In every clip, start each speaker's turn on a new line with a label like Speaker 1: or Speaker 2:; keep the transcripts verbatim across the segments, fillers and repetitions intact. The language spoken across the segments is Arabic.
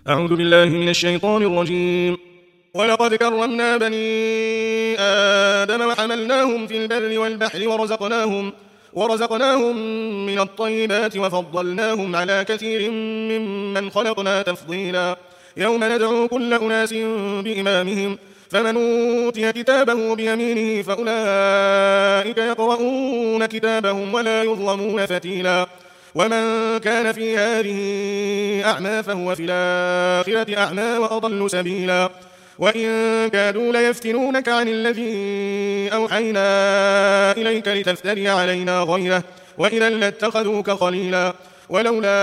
Speaker 1: أعوذ بالله من الشيطان الرجيم. ولقد كرمنا بني آدم وحملناهم في البر والبحر ورزقناهم, ورزقناهم من الطيبات وفضلناهم على كثير ممن خلقنا تفضيلا. يوم ندعو كل أناس بإمامهم فمن أوتي كتابه بيمينه فأولئك يقرؤون كتابهم ولا يظلمون فتيلا. ومن كان في هذه أعمى فهو في الآخرة أعمى وأضل سبيلا. وإن كادوا ليفتنونك عن الذي أوحينا إليك لتفتري علينا غيره وإذا لاتخذوك خليلا. ولولا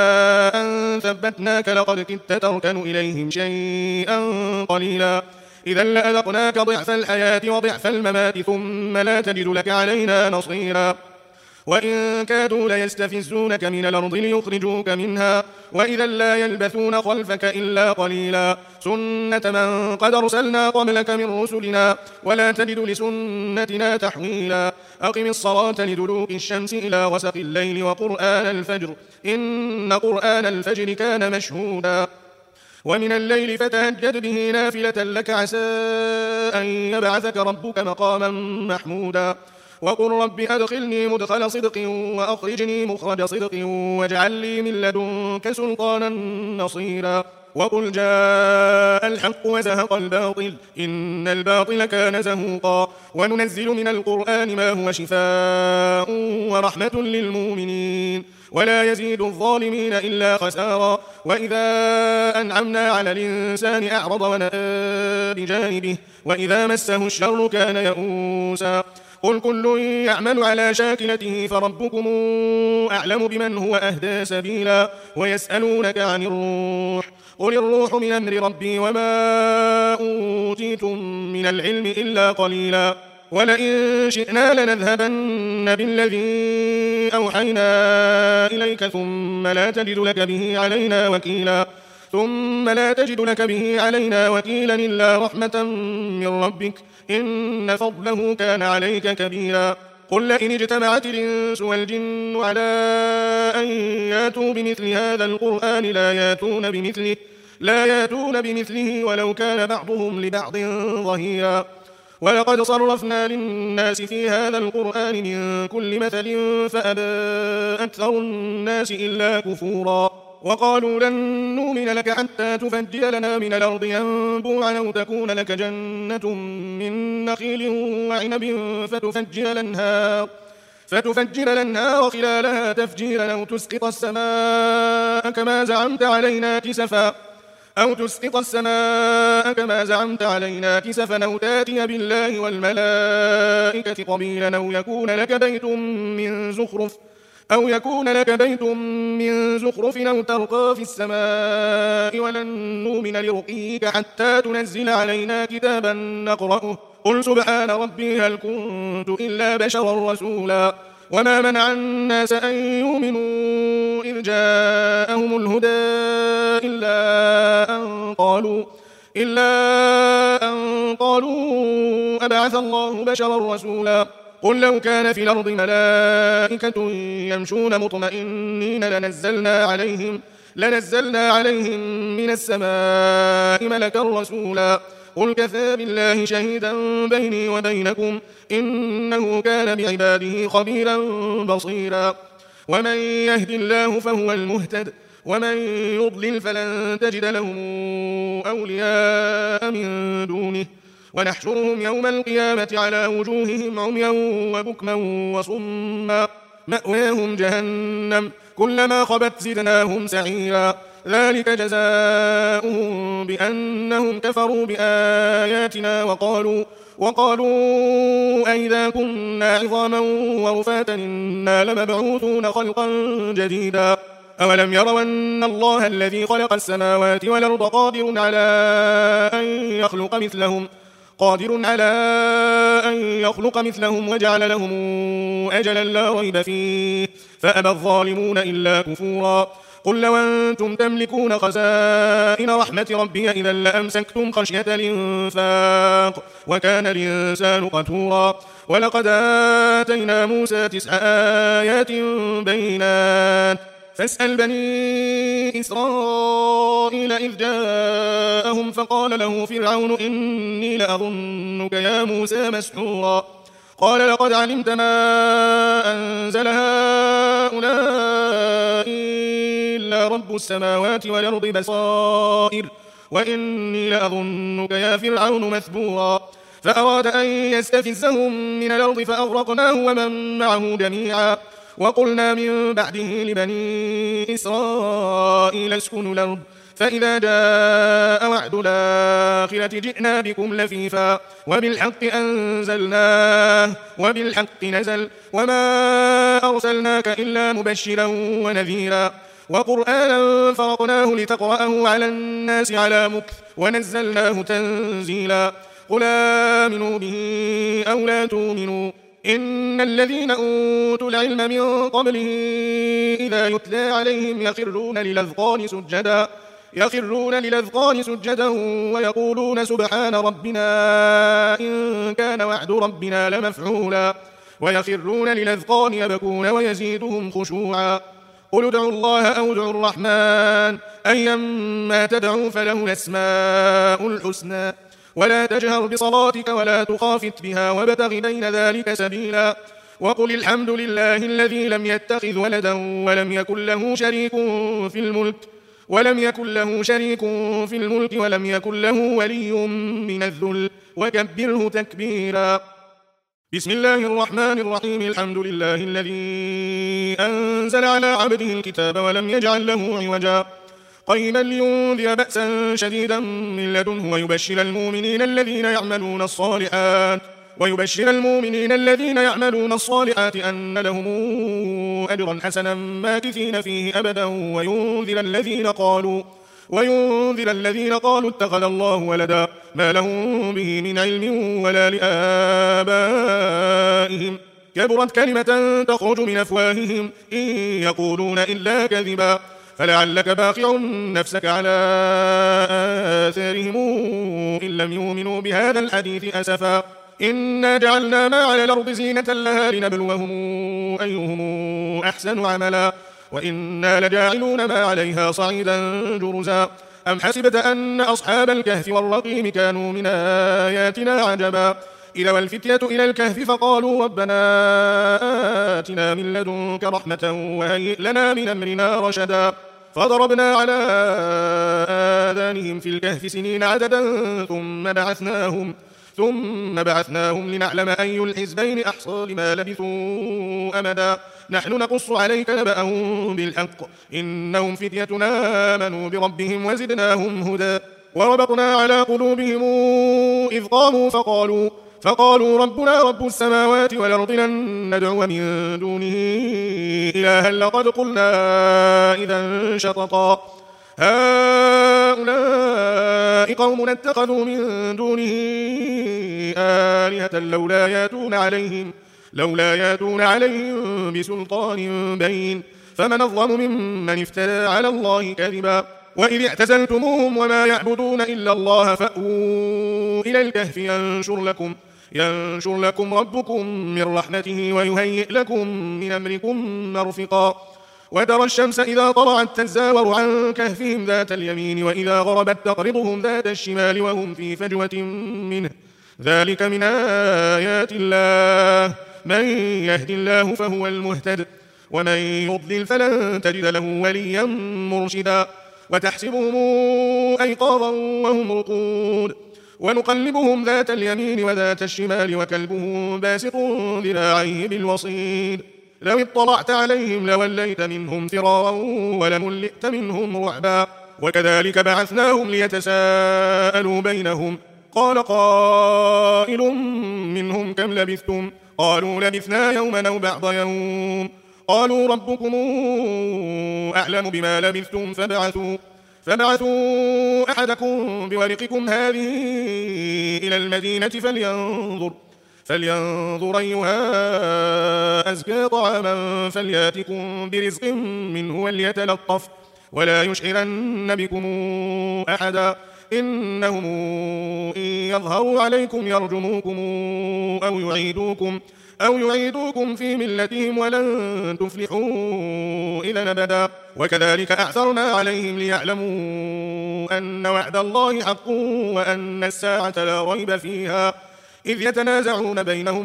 Speaker 1: أن ثبتناك لقد كدت تركن إليهم شيئا قليلا. إذا لأذقناك ضعف الحياة وضعف الممات ثم لا تجد لك علينا نصيرا. وإن كادوا ليستفزونك من الأرض ليخرجوك منها وإذا لا يلبثون خلفك إلا قليلا. سنة من قد أرسلنا قبلك من رسلنا ولا تجد لسنتنا تحويلا. أقم الصلاة لدلوك الشمس إلى غسق الليل وقرآن الفجر إن قرآن الفجر كان مشهودا. ومن الليل فتهجد به نافلة لك عسى أن يبعثك ربك مقاما محمودا. وقل رب أدخلني مدخل صدق وأخرجني مخرج صدق واجعل لي من لدنك سلطانا نصيرا. وقل جاء الحق وزهق الباطل إن الباطل كان زهوقا. وننزل من القرآن ما هو شفاء ورحمة للمؤمنين ولا يزيد الظالمين إلا خسارا. وإذا أنعمنا على الإنسان أعرض ونأى بجانبه وإذا مسه الشر كان يئوسا. قل كل يعمل على شاكلته فربكم أعلم بمن هو أهدى سبيلا. ويسألونك عن الروح قل الروح من أمر ربي وما أوتيتم من العلم إلا قليلا. ولئن شئنا لنذهبن بالذي أوحينا إليك ثم لا تجد لك به علينا وكيلا ثم لا تجد لك به علينا وكيلا إلا رحمة من ربك إن فضله كان عليك كبيرا. قل لئن اجتمعت الإنس والجن على أن ياتوا بمثل هذا القرآن لا ياتون بمثله, لا ياتون بمثله ولو كان بعضهم لبعض ظهيرا. ولقد صرفنا للناس في هذا القرآن من كل مثل فأبى أكثر الناس إلا كفورا. وقالوا لن نؤمن لك حتى تفجر لنا من الأرض ينبوعا أو تكون لك جنة من نخيل وعنب فتفجر الأنهار فتفجر الأنهار خلالها تفجيرا أو تسقط السماء كما زعمت علينا كسفا أو تسقط السماء كما زعمت علينا كسفا أو تاتي بالله والملائكة قبيلا أو يكون لك بيت من زخرف أو يكون لك بيت من زخرف أو ترقى في السماء ولن نؤمن لرقيك حتى تنزل علينا كتابا نقرأه قل سبحان ربي هل كنت إلا بشرا رسولا. وما منع الناس أن يؤمنوا إذ جاءهم الهدى إلا أن قالوا إلا أن قالوا أبعث الله بشرا رسولا. قل لو كان في الأرض ملائكة يمشون مطمئنين لنزلنا عليهم, لنزلنا عليهم من السماء ملكا رسولا. قل كفى بالله شهيدا بيني وبينكم إنه كان بعباده خبيرا بصيرا. ومن يهد الله فهو المهتد ومن يضلل فلن تجد لهم أولياء من دونه ونحشرهم يوم القيامة على وجوههم عميا وبكما وصما مأواهم جهنم كلما خبت زدناهم سعيرا. ذلك جزاؤهم بأنهم كفروا بآياتنا وقالوا وقالوا أئذا كنا عظاما ورفاتا إنا لمبعوثون خلقا جديدا. أولم يروا أن الله الذي خلق السماوات والأرض قادر على أن يخلق مثلهم قادر على أن يخلق مثلهم وجعل لهم أجلا لا ريب فيه فأبى الظالمون إلا كفورا. قل لو أنتم تملكون خزائن رحمة ربي إذا لأمسكتم خشية الإنفاق وكان الإنسان قتورا. ولقد آتينا موسى تسع آيات بينات فاسأل بني إسرائيل إذ جاءهم فقال له فرعون إني لأظنك يا موسى مسحورا قال لقد علمت ما أنزل هؤلاء إلا رب السماوات والأرض بصائر وإني لأظنك يا فرعون مثبورا فأراد أن يستفزهم من الأرض فأغرقناه ومن معه جميعا وقلنا من بعده لبني إسرائيل اسكنوا الأرض فإذا جاء وعد الآخرة جئنا بكم لفيفا وبالحق أنزلناه وبالحق نزل وما أرسلناك إلا مبشرا ونذيرا وقرآنا فرقناه لتقرأه على الناس على مكث ونزلناه تنزيلا قل آمنوا به أو لا تؤمنوا إن الذين أوتوا العلم من قبله إذا يتلى عليهم يخرون للأذقان سجدا يخرون للأذقان سجدا ويقولون سبحان ربنا إن كان وعد ربنا لمفعولا ويخرون للأذقان يبكون ويزيدهم خشوعا قل ادعوا الله أو ادعوا الرحمن أيما تدعوا فله الأسماء الحسنى ولا تجهر بصلاتك ولا تخافت بها وابتغ بين ذلك سبيلا وقل الحمد لله الذي لم يتخذ ولدا ولم يكن له شريك في الملك ولم يكن له شريك في الملك ولم يكن له ولي من الذل وكبره تكبيرا بسم الله الرحمن الرحيم الحمد لله الذي أنزل على عبده الكتاب ولم يجعل له عوجا قيما لينذر بأسا شديدا من لدنه ويبشر المؤمنين الذين يعملون الصالحات ويبشر المؤمنين الذين يعملون الصالحات أن لهم أجرا حسنا ماكثين فيه أبدا وينذر الذين قالوا وينذر الذين قالوا اتخذ الله ولدا ما لهم به من علم ولا لآبائهم كبرت كلمة تخرج من أفواههم إن يقولون إلا كذبا فلعلك باخع نفسك على آثارهم إن لم يؤمنوا بهذا الحديث أسفا إنا جعلنا ما على الأرض زينة لها لنبلوهم أيهم أحسن عملا وإنا لجاعلون ما عليها صعيدا جرزا أم حسبت أن أصحاب الكهف والرقيم كانوا من آياتنا عجبا إذا والفتية إلى الكهف فقالوا ربنا آتنا من لدنك رحمة وهيئ لنا من أمرنا رشدا فضربنا على آذانهم في الكهف سنين عددا ثم بعثناهم ثم بعثناهم لنعلم أي الحزبين أحصى لما لبثوا أمدا نحن نقص عليك نبأهم بالحق إنهم فتيتنا آمنوا بربهم وزدناهم هدى وربطنا على قلوبهم إذ قاموا فقالوا فقالوا ربنا رب السماوات والأرض لن ندعو من دونه إلها لقد قلنا إذا شططا هؤلاء قوم اتخذوا من دونه آلهة لولا ياتون عليهم لولا ياتون عليهم بسلطان بين فمن أظلم ممن افترى على الله كذبا وإذ اعتزلتموهم وما يعبدون إلا الله فأووا إلى الكهف ينشر لكم ينشر لكم ربكم من رحمته ويهيئ لكم من أمركم مرفقا وترى الشمس إذا طلعت تزاور عن كهفهم ذات اليمين وإذا غربت تقرضهم ذات الشمال وهم في فجوة منه ذلك من آيات الله من يهد الله فهو المهتد ومن يضلل فلن تجد له وليا مرشدا وتحسبهم أيقاظا وهم رقود ونقلبهم ذات اليمين وذات الشمال وكلبهم باسط ذراعيه بالوصيد لو اطلعت عليهم لوليت منهم فرارا ولملئت منهم رعبا وكذلك بعثناهم ليتساءلوا بينهم قال قائل منهم كم لبثتم قالوا لبثنا يوما أو بعض يوم قالوا ربكم أعلم بما لبثتم فبعثوا فبعثوا أحدكم بورقكم هذه إلى المدينة فلينظر فلينظر أيها أزكى طعاما فلياتكم برزق منه وليتلطف ولا يشعرن بكم أحدا إنهم إن يظهروا عليكم يرجموكم أو يعيدوكم أو يعيدوكم في ملتهم ولن تفلحوا إذا أبدا. وكذلك أعثرنا عليهم ليعلموا أن وعد الله حق وأن الساعة لا ريب فيها، إذ يتنازعون بينهم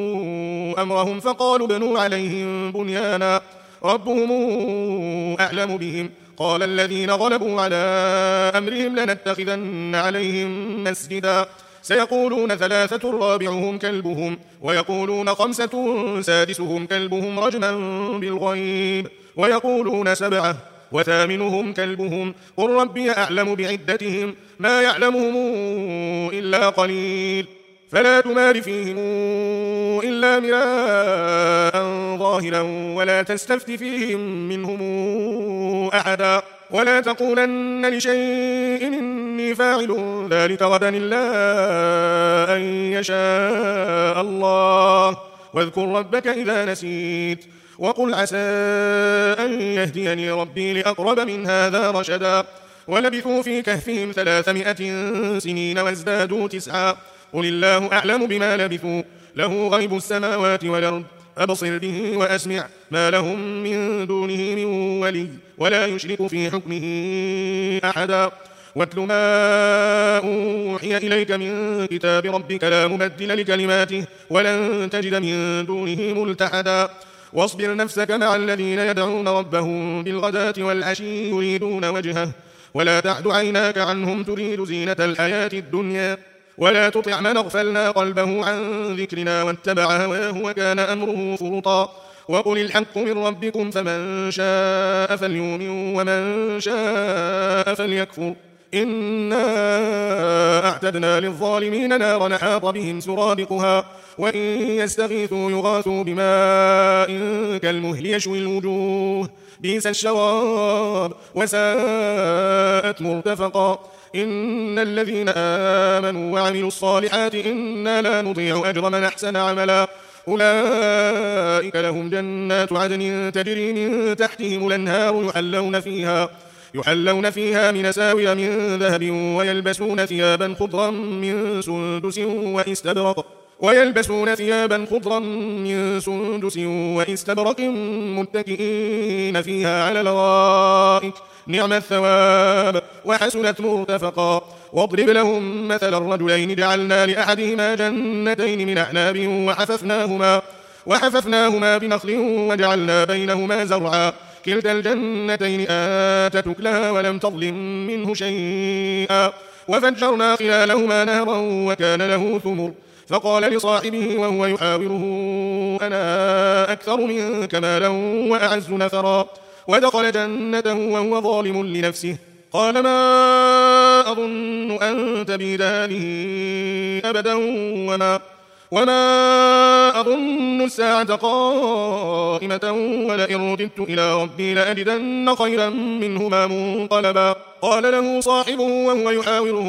Speaker 1: أمرهم فقالوا بنوا عليهم بنيانا ربهم أعلم بهم. قال الذين غلبوا على أمرهم لنتخذن عليهم مسجدا. سيقولون ثلاثة رابعهم كلبهم ويقولون خمسة سادسهم كلبهم رجما بالغيب ويقولون سبعة وثامنهم كلبهم قل ربي أعلم بعدتهم ما يعلمهم إلا قليل فلا تمار فيهم إلا مراء ظاهرا ولا تستفت فيهم منهم أحدا ولا تقولن لشيء إني فاعل ذلك غدا إلا أن يشاء الله واذكر ربك إذا نسيت وقل عسى أن يهديني ربي لأقرب من هذا رشدا. ولبثوا في كهفهم ثلاثمائة سنين وازدادوا تسعا قل الله أعلم بما لبثوا له غيب السماوات والأرض أبصر به وأسمع ما لهم من دونه من ولي ولا يشرك في حكمه أحدا. واتل ما أوحي إليك من كتاب ربك لا مبدل لكلماته ولن تجد من دونه ملتحدا. واصبر نفسك مع الذين يدعون ربهم بالغداة والعشي يريدون وجهه ولا تعد عيناك عنهم تريد زينة الحياة الدنيا ولا تطع من اغفلنا قلبه عن ذكرنا واتبع هواه وكان أمره فرطا. وقل الحق من ربكم فمن شاء فليؤمن ومن شاء فليكفر إنا أعتدنا للظالمين نارا أحاط بهم سرادقها وإن يستغيثوا يغاثوا بماء كالمهل يشوي الوجوه بئس الشراب وساءت مرتفقا. إن الذين آمنوا وعملوا الصالحات إنا لا نضيع أجر من أحسن عملا أولئك لهم جنات عدن تجري من تحتهم الأنهار يحلون فيها يحلون فيها من أساور من ذهب ويلبسون ثيابا خضرا من سندس واستبرق ويلبسون ثيابا خضرا من سندس واستبرق متكئين فيها على الأرائك نعم الثواب وحسنت مرتفقا. واضرب لهم مثل الرجلين جعلنا لأحدهما جنتين من أعناب وحففناهما وحففناهما بنخل وجعلنا بينهما زرعا كلتا الجنتين آتت أكلها ولم تظلم منه شيئا وفجرنا خلالهما نهرا وكان له ثمر فقال لصاحبه وهو يحاوره أنا أكثر منك مالا وأعز نفرا ودخل جنته وهو ظالم لنفسه قال ما أظن أن تبيد هذه أبدا وما, وما أظن الساعة قائمة ولئن رددت إلى ربي لأجدن خيرا منهما منقلبا. قال له صاحبه وهو يحاوره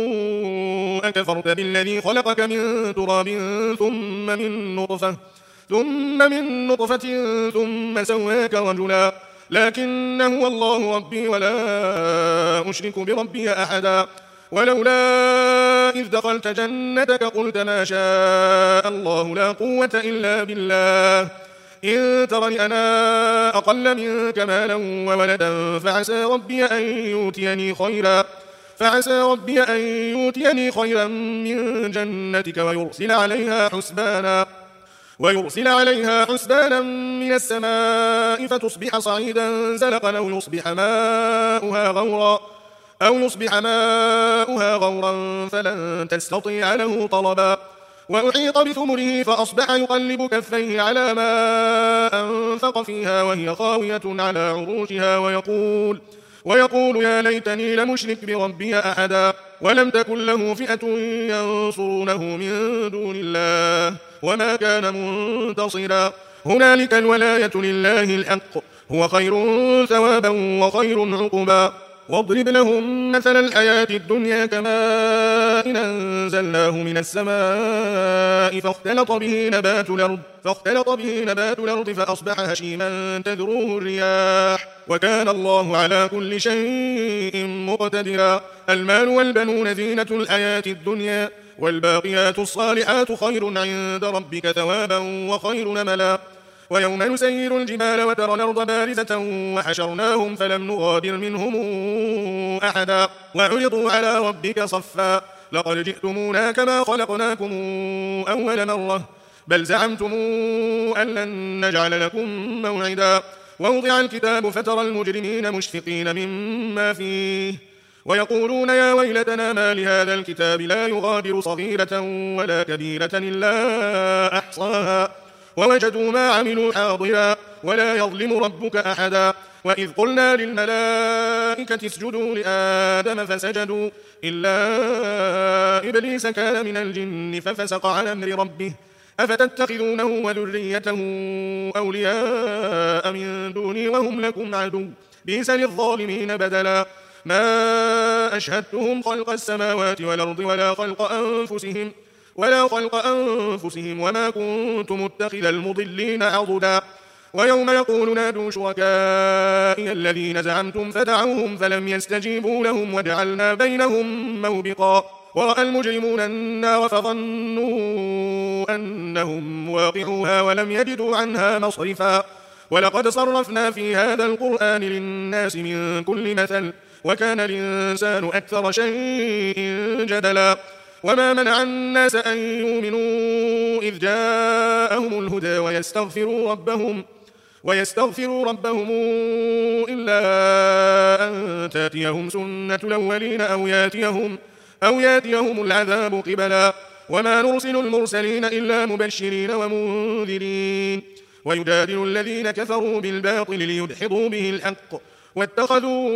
Speaker 1: أكفرت بالذي خلقك من تراب ثم من نطفة ثم من نطفة ثم سواك رجلا لكن هو الله ربي ولا أشرك بربي أحدا. ولولا إذ دخلت جنتك قلت ما شاء الله لا قوة إلا بالله إن ترني أنا أقل منك مالا وولدا فعسى ربي أن يؤتيني خيرا فعسى ربي أن يؤتيني خيرا من جنتك ويرسل عليها حسبانا ويرسل عليها حسبانا من السماء فتصبح صعيدا زلقا أو يصبح ماؤها غورا أو يصبح ماؤها غورا فلن تستطيع له طلبا. وأحيط بثمره فأصبح يقلب كفيه على ما أنفق فيها وهي خاوية على عروشها ويقول ويقول يا ليتني لمشرك بربي أحدا. ولم تكن له فئة ينصرونه من دون الله وما كان منتصرا. هنالك الولاية لله الحق هو خير ثوابا وخير عقبا. واضرب لهم مثل الحياة الدنيا كماء إن أنزلناه من السماء فاختلط به نبات الأرض فاختلط به نبات الأرض فأصبح هشيما تذروه الرياح وكان الله على كل شيء مقتدرا. المال والبنون زينة الحياة الدنيا والباقيات الصالحات خير عند ربك ثوابا وخير نملا. ويوم نسير الجبال وترى الأرض بارزة وحشرناهم فلم نغادر منهم أحدا وعرضوا على ربك صفا لقد جئتمونا كما خلقناكم أول مرة بل زعمتم أن لن نجعل لكم موعدا. ووضع الكتاب فترى المجرمين مشفقين مما فيه ويقولون يا ويلتنا ما لهذا الكتاب لا يغادر صغيرة ولا كبيرة إلا أحصاها ووجدوا ما عملوا حاضرا ولا يظلم ربك أحدا. وإذ قلنا للملائكة اسجدوا لآدم فسجدوا إلا إبليس كان من الجن ففسق عن أمر ربه أفتتخذونه وذريته أولياء من دوني وهم لكم عدو بئس للظالمين بدلا. ما أشهدتهم خلق السماوات والأرض ولا خلق أنفسهم ولا خلق أنفسهم وما كنت متخذ المضلين عضدا. ويوم يقول نادوا شركائي الذين زعمتم فدعوهم فلم يستجيبوا لهم وجعلنا بينهم موبقا. ورأى المجرمون النار فظنوا أنهم واقعوها ولم يجدوا عنها مصرفا. ولقد صرفنا في هذا القرآن للناس من كل مثل وكان الإنسان أكثر شيء جدلا. وما منع الناس أن يؤمنوا إذ جاءهم الهدى ويستغفروا ربهم ويستغفروا ربهم إلا أن تأتيهم سنة الأولين أو ياتيهم أو ياتيهم العذاب قبلا. وما نرسل المرسلين إلا مبشرين ومنذرين ويجادل الذين كفروا بالباطل ليدحضوا به الحق واتخذوا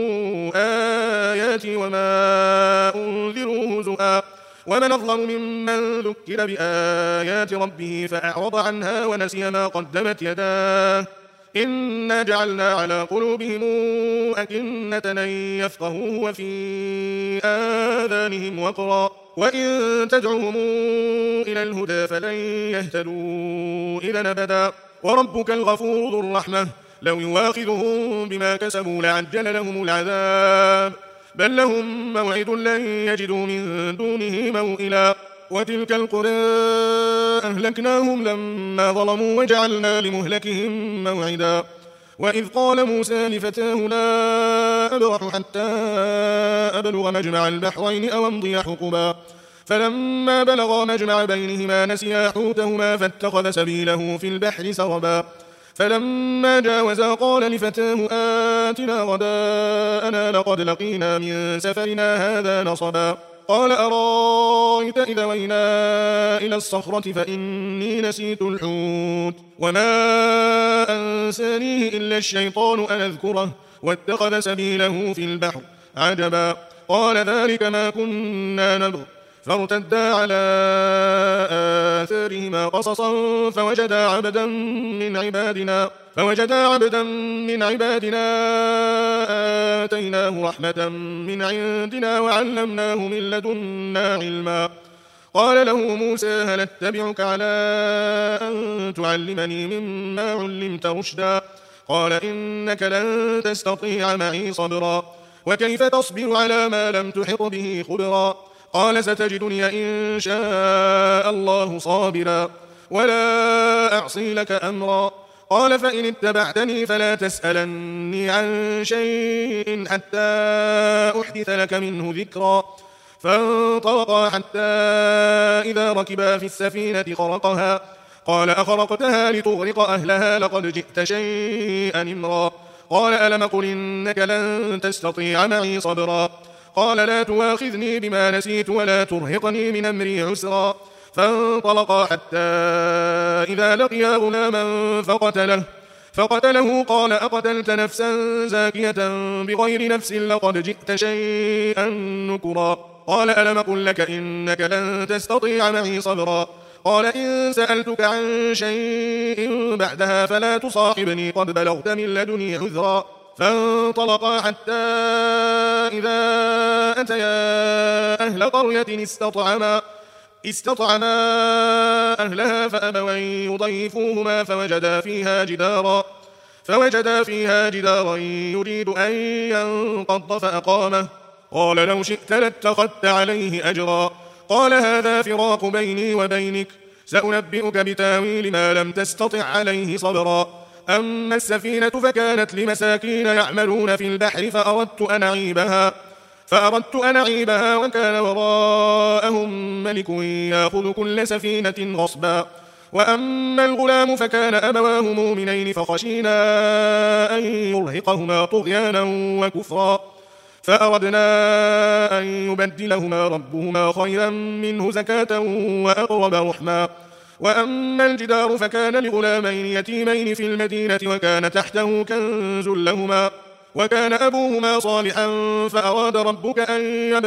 Speaker 1: آياتي وما أنذروا هزؤا. ومن أظلم ممن ذكر بآيات ربه فأعرض عنها ونسي ما قدمت يداه إنا جعلنا على قلوبهم أكنة أن يفقهوه وفي آذانهم وقرا وإن تدعوهم إلى الهدى فلن يهتدوا إذا أبدا. وربك الغفور ذو الرحمة لو يواخذهم بما كسبوا لعجل لهم العذاب بل لهم موعد لن يجدوا من دونه موئلا. وتلك القرى أهلكناهم لما ظلموا وجعلنا لمهلكهم موعدا. وإذ قال موسى لفتاه لا أبرح حتى أبلغ مجمع البحرين أو أمضي حقبا فلما بلغا مجمع بينهما نسيا حوتهما فاتخذ سبيله في البحر سربا. فلما جاوزا قال لفتاه آتنا غداءنا لقد لقينا من سفرنا هذا نصبا. قال أرايت إذا وينا إلى الصخرة فإني نسيت الحوت وما أنسانيه إلا الشيطان أن أذكره واتخذ سبيله في البحر عجبا. قال ذلك ما كنا نبغ فارتدا على آثارهما قصصا فوجدا عبدا من عبادنا فوجدا عبدا من عبادنا آتيناه رحمة من عندنا وعلمناه من لدنا علما. قال له موسى هل اتبعك على أن تعلمني مما علمت رشدا قال إنك لن تستطيع معي صبرا وكيف تصبر على ما لم تحط به خبرا. قال ستجدني إن شاء الله صابرا ولا أعصي لك أمرا. قال فإن اتبعتني فلا تسألني عن شيء حتى أحدث لك منه ذكرا. فانطلقا حتى إذا ركبا في السفينة خرقها قال أخرقتها لتغرق أهلها لقد جئت شيئا إمرا. قال ألم قل إنك لن تستطيع معي صبرا قال لا تواخذني بما نسيت ولا ترهقني من أمري عسرا. فانطلقا حتى إذا لقيا غلاما فقتله فقتله قال أقتلت نفسا زاكية بغير نفس لقد جئت شيئا نكرا. قال ألم قل لك إنك لن تستطيع معي صبرا قال إن سألتك عن شيء بعدها فلا تصاحبني قد بلغت من لدني عذرا. فانطلقا حتى إذا أتيا أهل قرية استطعما استطعما أهلها فأبوا أن يضيفوهما فوجدا فيها جدارا فوجدا فيها جدارا يريد أن ينقض فأقامه قال لو شئت لاتخذت عليه أجرا. قال هذا فراق بيني وبينك، سأنبئك بتاويل ما لم تستطع عليه صبرا. أما السفينة فكانت لمساكين يعملون في البحر فأردت أن أعيبها فأردت أن أعيبها وكان وراءهم ملك يأخذ كل سفينة غصبا. وأما الغلام فكان أبواه مؤمنين فخشينا أن يرهقهما طغيانا وكفرا، فأردنا أن يبدلهما ربهما خيرا منه زكاة وأقرب رحما. وأما الجدار فكان لغلامين يتيمين في المدينة وكان تحته كنز لهما وكان أبوهما صالحا فأراد ربك أن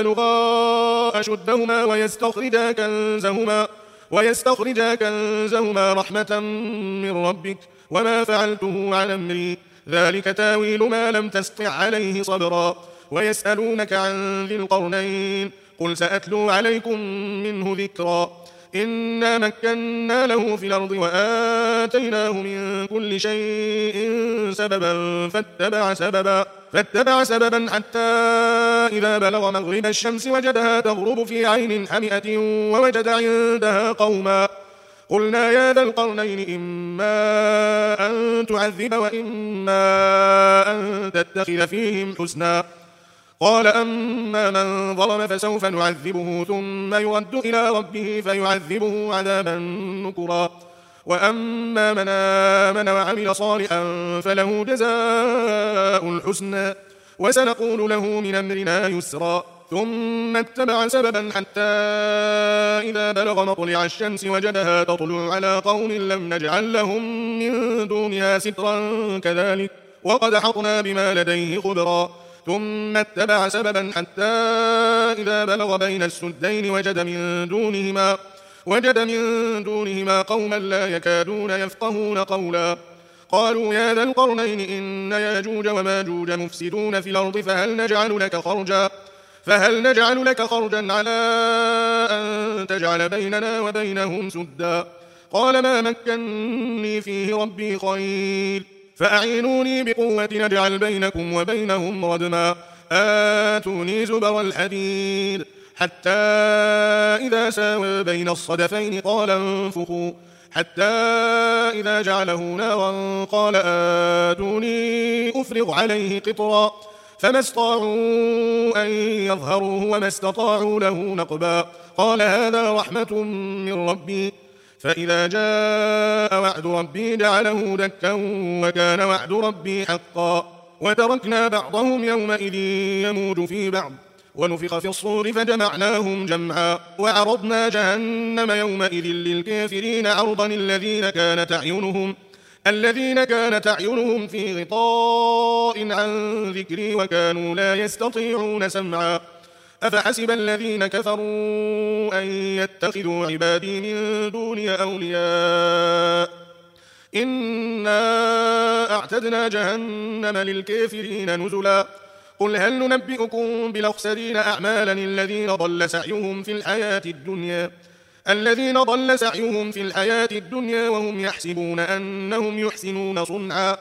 Speaker 1: يبلغا أشدهما ويستخرجا كنزهما ويستخرجا كنزهما رحمة من ربك وما فعلته عن أمري، ذلك تاويل ما لم تستطع عليه صبرا. ويسألونك عن ذي القرنين قل سأتلو عليكم منه ذكرا. إنا مكنا له في الأرض وآتيناه من كل شيء سببا فاتبع سببا فاتبع سببا حتى إذا بلغ مغرب الشمس وجدها تغرب في عين حمئة ووجد عندها قوما قلنا يا ذا القرنين إما أن تعذب وإما أن تتخذ فيهم حسنا. قال أما من ظلم فسوف نعذبه ثم يرد إلى ربه فيعذبه عذابا نكرا. وأما من آمن وعمل صالحا فله جزاء الحسنى وسنقول له من أمرنا يسرا. ثم اتبع سببا حتى إذا بلغ مطلع الشمس وجدها تطلع على قوم لم نجعل لهم من دونها سترا كذلك وقد حطنا بما لديه خبرا. ثم اتبع سببا حتى إذا بلغ بين السدين وجد من دونهما وجد من دونهما قوما لا يكادون يفقهون قولا قالوا يا ذا القرنين إن ياجوج وماجوج مفسدون في الأرض فهل نجعل لك خرجا فهل نجعل لك خرجا على أن تجعل بيننا وبينهم سدا. قال ما مكنني فيه ربي خير فأعينوني بقوة نجعل بينكم وبينهم ردما. آتوني زبر الحديد حتى إذا ساوى بين الصدفين قال انفخوا حتى إذا جعله نارا قال آتوني أفرغ عليه قطرا فما استطاعوا أن يظهروه وما استطاعوا له نقبا. قال هذا رحمة من ربي فإذا جاء وعد ربي جعله دكا وكان وعد ربي حقا. وتركنا بعضهم يومئذ يموج في بعض ونفخ في الصور فجمعناهم جمعا. وعرضنا جهنم يومئذ للكافرين عرضا الذين كانت أعينهم الذين كانت أعينهم في غطاء عن ذكري وكانوا لا يستطيعون سمعا. أفحسب الذين كفروا أن يتخذوا عبادي من دوني أولياء إنا أعتدنا جهنم للكافرين نزلا. قل هل ننبئكم بالأخسرين أعمالا الذين ضل سعيهم في الحياة الدنيا الذين ضل سعيهم في الحياة الدنيا وهم يحسبون أنهم يحسنون صنعا.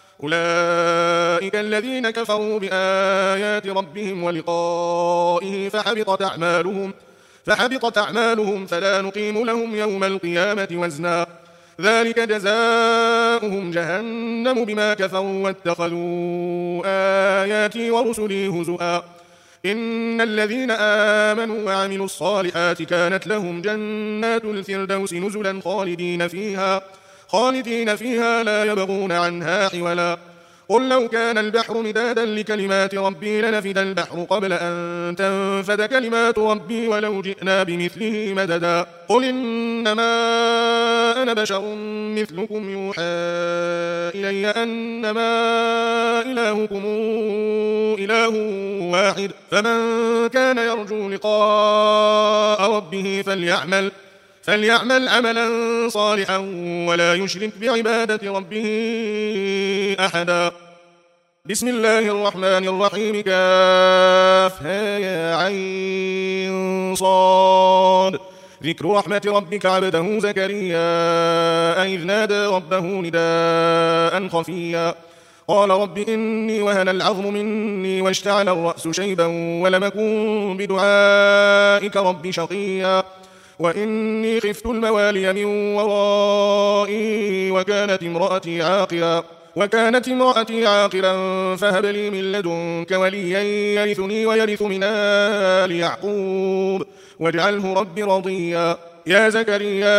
Speaker 1: أولئك الذين كفروا بآيات ربهم ولقائه فحبطت أعمالهم فحبطت أعمالهم فلا نقيم لهم يوم القيامة وزنا. ذلك جزاؤهم جهنم بما كفروا واتخذوا آياتي ورسلي هزؤا. إن الذين آمنوا وعملوا الصالحات كانت لهم جنات الفردوس نزلا خالدين فيها خالدين فيها لا يبغون عنها حولا. قل لو كان البحر مدادا لكلمات ربي لنفد البحر قبل أن تنفد كلمات ربي ولو جئنا بمثله مددا. قل إنما أنا بشر مثلكم يوحى إلي أنما إلهكم إله واحد فمن كان يرجو لقاء ربه فليعمل فليعمل عملا صالحا ولا يشرك بعبادة ربه أحدا. بسم الله الرحمن الرحيم كافها يا عين صاد. ذكر رحمة ربك عبده زكريا إذ نادى ربه نداء خفيا قال رب إني وهن العظم مني واشتعل الرأس شيبا ولم أكن بدعائك رب شقيا وإني خفت الموالي من ورائي وكانت امرأتي عاقرا وكانت امرأتي عاقرا فهب لي من لدنك وليا يرثني ويرث من آل يعقوب واجعله رب رضيا يا زكريا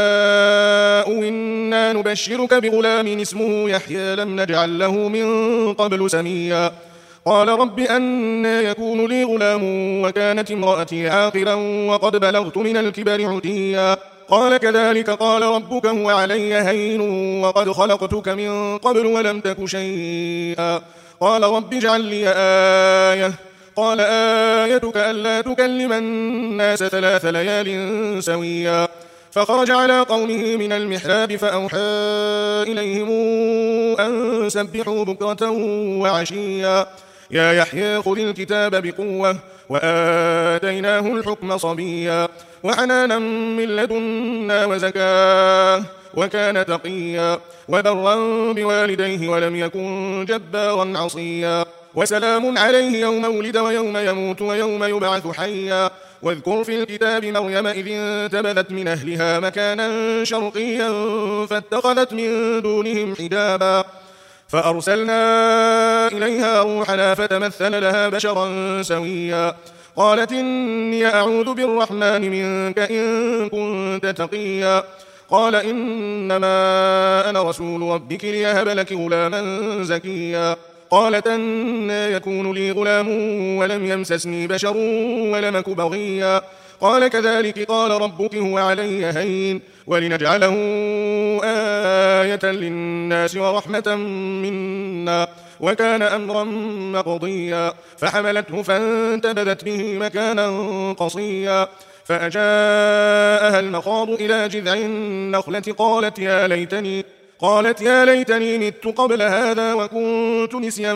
Speaker 1: إنا نبشرك بغلام اسمه يحيى لم نجعل له من قبل سميا قال رب أنى يكون لي غلام وكانت امرأتي عاقرا وقد بلغت من الكبر عتيا قال كذلك قال ربك هو علي هين وقد خلقتك من قبل ولم تك شيئا قال رب اجعل لي آية قال آيتك ألا تكلم الناس ثلاث ليال سويا فخرج على قومه من المحراب فأوحى إليهم أن سبحوا بكرة وعشيا يا يحيى خذ الكتاب بقوة وآتيناه الحكم صبيا وحنانا من لدنا وزكاه وكان تقيا وبرا بوالديه ولم يكن جبارا عصيا وسلام عليه يوم ولد ويوم يموت ويوم يبعث حيا واذكر في الكتاب مريم إذ انتبذت من أهلها مكانا شرقيا فاتخذت من دونهم حجابا فأرسلنا إليها روحنا فتمثل لها بشرا سويا قالت إني أعوذ بالرحمن منك إن كنت تقيا قال إنما أنا رسول ربك ليهب لك غلاما زكيا قالت أنى يكون لي غلام ولم يمسسني بشر ولم أك بغيا قال كذلك قال ربك هو علي هين ولنجعله آية للناس ورحمة منا وكان أمرا مقضيا فحملته فانتبذت به مكانا قصيا فأجاءها المخاض إلى جذع النخلة قالت يا ليتني قالت يا ليتني مت قبل هذا وكنت نسيا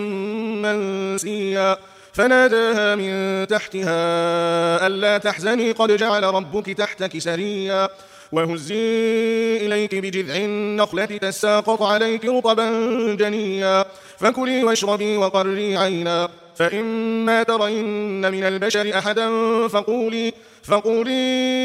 Speaker 1: منسيا فناداها من تحتها ألا تحزني قد جعل ربك تحتك سريا وهزي إليك بجذع النخلة تساقط عليك رطبا جنيا فكلي واشربي وقري عينا فإما ترين من البشر أحدا فقولي, فقولي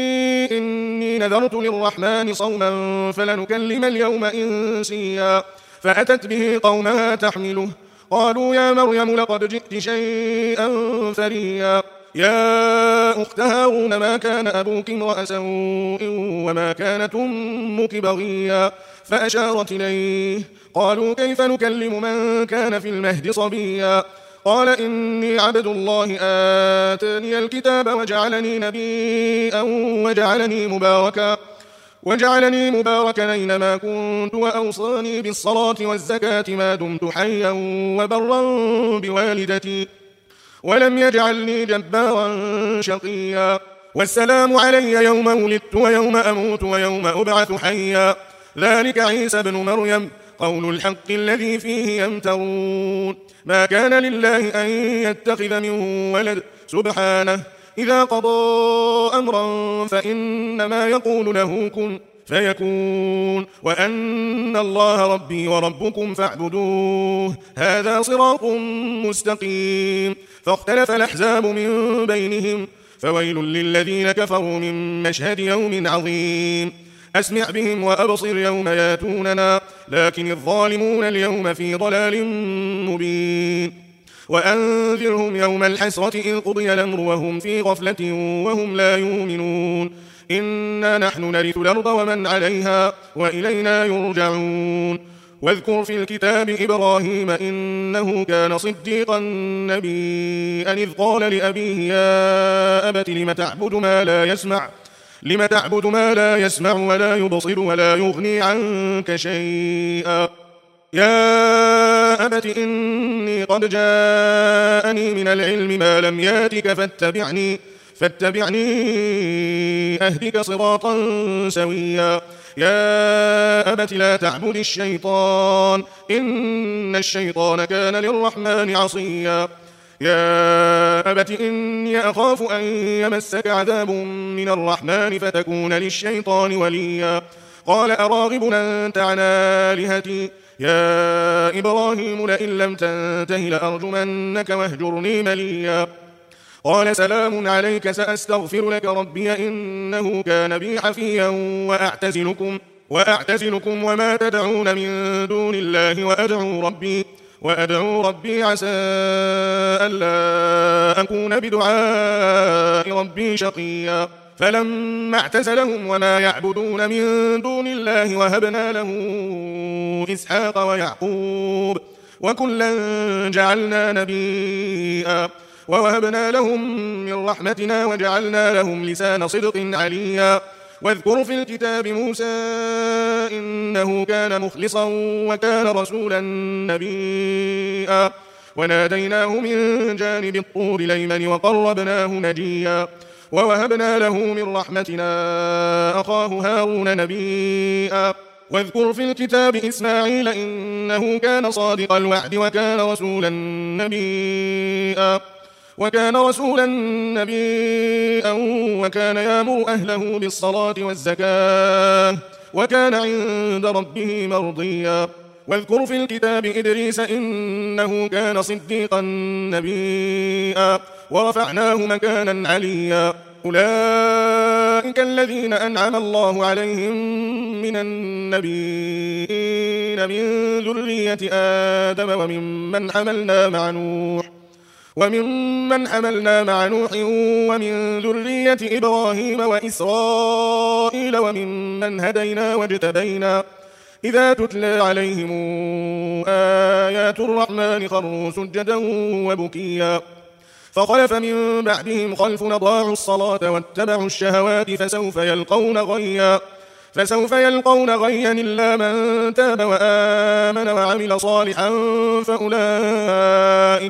Speaker 1: إني نذرت للرحمن صوما فلنكلم اليوم إنسيا فأتت به قومها تحمله قالوا يا مريم لقد جئت شيئا فريا يا أخت هارون ما كان أبوك امرأ سوء وما كانت أمك بغيا فأشارت إليه قالوا كيف نكلم من كان في المهد صبيا قال إني عبد الله آتاني الكتاب وجعلني نبيا وجعلني مباركا وجعلني مباركا أينما كنت وأوصاني بالصلاة والزكاة ما دمت حيا وبرا بوالدتي ولم يجعلني جبارا شقيا والسلام علي يوم ولدت ويوم أموت ويوم أبعث حيا ذلك عيسى بن مريم قول الحق الذي فيه يمترون ما كان لله أن يتخذ من ولد سبحانه إذا قضى أمرا فإنما يقول له كن فيكون وأن الله ربي وربكم فاعبدوه هذا صراط مستقيم فاختلف الأحزاب من بينهم فويل للذين كفروا من مشهد يوم عظيم أسمع بهم وأبصر يوم ياتوننا لكن الظالمون اليوم في ضلال مبين وأنذرهم يوم الحسرة إذ قضي الأمر وهم في غفلة وهم لا يؤمنون إنا نحن نرث الأرض ومن عليها وإلينا يرجعون واذكر في الكتاب إبراهيم إنه كان صديقا نبيا إذ قال لأبيه يا أبت لم تعبد ما لا يسمع لم تعبد ما لا يسمع ولا يبصر ولا يغني عنك شيئا يا أبت إني قد جاءني من العلم ما لم ياتك فاتبعني فاتبعني أهدك صراطا سويا يا أبت لا تعبد الشيطان إن الشيطان كان للرحمن عصيا يا أبت إني أخاف أن يمسك عذاب من الرحمن فتكون للشيطان وليا قال أراغب أنت عن آلهتي يا إبراهيم لئن لم تنته لأرجمنك واهجرني مليا قال سلام عليك سأستغفر لك ربي إنه كان بي حفيا وأعتزلكم, وأعتزلكم وما تدعون من دون الله وأدعو ربي, وأدعو ربي عسى ألا أكون بدعاء ربي شقيا فلما اعتزلهم وما يعبدون من دون الله وهبنا له إسحاق ويعقوب وكلا جعلنا نبيا ووهبنا لهم من رحمتنا وجعلنا لهم لسان صدق عليا واذكر في الكتاب موسى إنه كان مخلصا وكان رسولا نبيا وناديناه من جانب الطور الأيمن وقربناه نجيا ووهبنا له من رحمتنا أخاه هارون نبيا واذكر في الكتاب إسماعيل إنه كان صادق الوعد وكان رسولا نبيا وكان رسولا نبيا وكان يأمر أهله بالصلاة والزكاة وكان عند ربه مرضيا واذكر في الكتاب إدريس إنه كان صديقا نبيا ورفعناه مكانا عليا أولئك الذين أنعم الله عليهم من النبيين من ذرية آدم وممن حملنا مع نوح وممن حملنا مع نوح ومن ذرية إبراهيم وإسرائيل وممن هدينا واجتبينا إذا تتلى عليهم آيات الرحمن خروا سجدا وبكيا فخلف من بعدهم خلف أضاعوا الصلاة واتبعوا الشهوات فسوف يلقون غيا فسوف يلقون غيا إلا من تاب وآمن وعمل صالحا فأولئك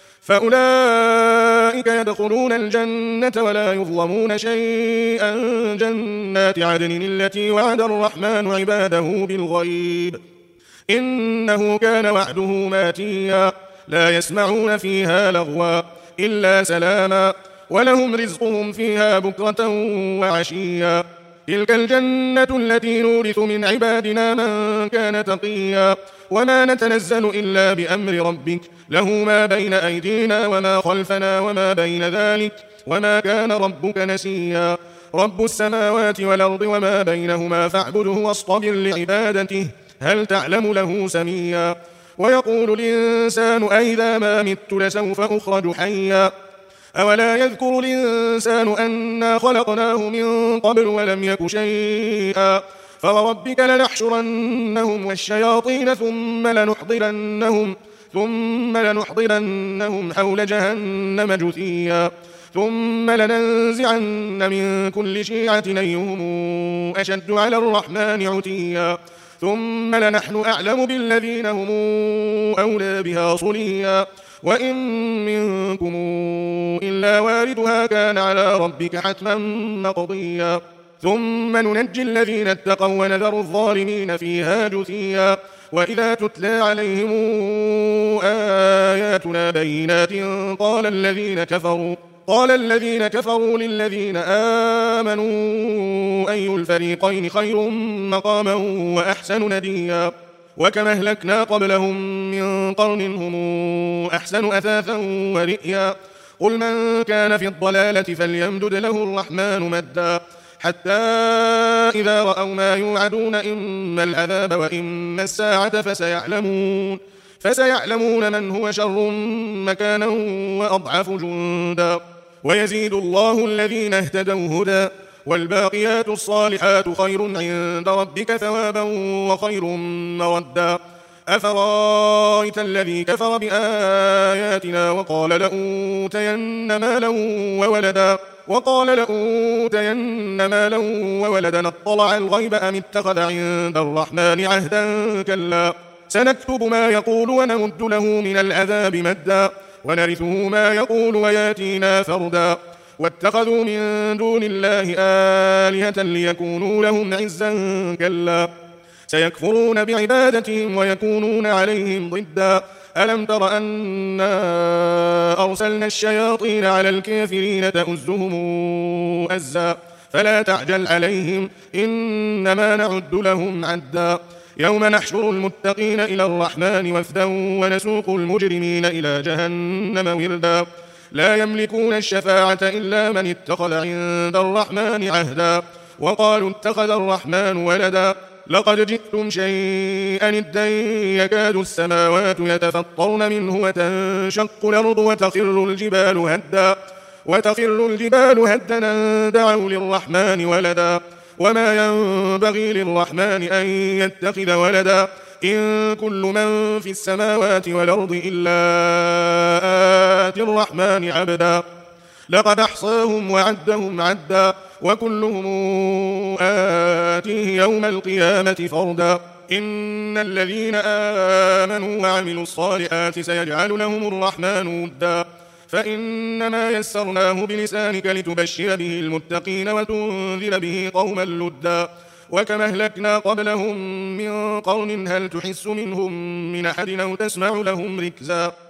Speaker 1: فأولئك يدخلون الجنة ولا يظلمون شيئا جنات عدن التي وعد الرحمن عباده بالغيب إنه كان وعده ماتيا لا يسمعون فيها لغوا إلا سلاما ولهم رزقهم فيها بكرة وعشيا تلك الجنة التي نورث من عبادنا من كان تقيا وما نتنزل إلا بأمر ربك له ما بين أيدينا وما خلفنا وما بين ذلك وما كان ربك نسيا رب السماوات والأرض وما بينهما فاعبده واصطبر لعبادته هل تعلم له سميا ويقول الإنسان أئذا ما مت لسوف أخرج حيا أولا يذكر الإنسان أنا خلقناه من قبل ولم يك شيئا فوربك لنحشرنهم والشياطين ثم لنحضرنهم ثم لنحضرنهم حول جهنم جثيا ثم لننزعن من كل شيعة أيهم أشد على الرحمن عتيا ثم لنحن أعلم بالذين هم أولى بها صليا وإن منكم إلا واردها كان على ربك حتما مقضيا ثم ننجي الذين اتقوا ونذر الظالمين فيها جثيا وإذا تتلى عليهم آياتنا بينات قال الذين كفروا قال الذين كفروا للذين آمنوا أي الفريقين خير مقاما وأحسن نديا وكما أهلكنا قبلهم من قرن هم أحسن أثاثا ورئيا قل من كان في الضلالة فليمدد له الرحمن مدا حتى إذا رأوا ما يوعدون إما العذاب وإما الساعة فسيعلمون فسيعلمون من هو شر مكانا وأضعف جندا ويزيد الله الذين اهتدوا هدى والباقيات الصالحات خير عند ربك ثوابا وخير مردا أفرأيت الذي كفر بآياتنا وقال لأوتين مالا وولدا وقال لأوتين مالا وولدا اطلع الغيب أم اتخذ عند الرحمن عهدا كلا سنكتب ما يقول ونمد له من العذاب مدا ونرثه ما يقول وياتينا فردا واتخذوا من دون الله آلهة ليكونوا لهم عزا كلا سيكفرون بعبادتهم ويكونون عليهم ضدا ألم تر أنا أرسلنا الشياطين على الكافرين تؤزهم أزا فلا تعجل عليهم إنما نعد لهم عدا يوم نحشر المتقين إلى الرحمن وفدا ونسوق المجرمين إلى جهنم وردا لا يملكون الشفاعة إلا من اتخذ عند الرحمن عهدا وقالوا اتخذ الرحمن ولدا لقد جئتم شيئا إدا يكاد السماوات يتفطرن منه وتنشق الأرض وتخر الجبال هدا وتخر الجبال هدا أن دعوا للرحمن ولدا وما ينبغي للرحمن أن يتخذ ولدا إن كل من في السماوات والأرض إلا آتي الرحمن عبدا لقد أحصاهم وعدهم عدا وكلهم آتيه يوم القيامة فردا إن الذين آمنوا وعملوا الصالحات سيجعل لهم الرحمن ودا فإنما يسرناه بلسانك لتبشر به المتقين وتنذر به قوما لدا وكما أهلكنا قبلهم من قرن هل تحس منهم من أحد أو تسمع لهم ركزا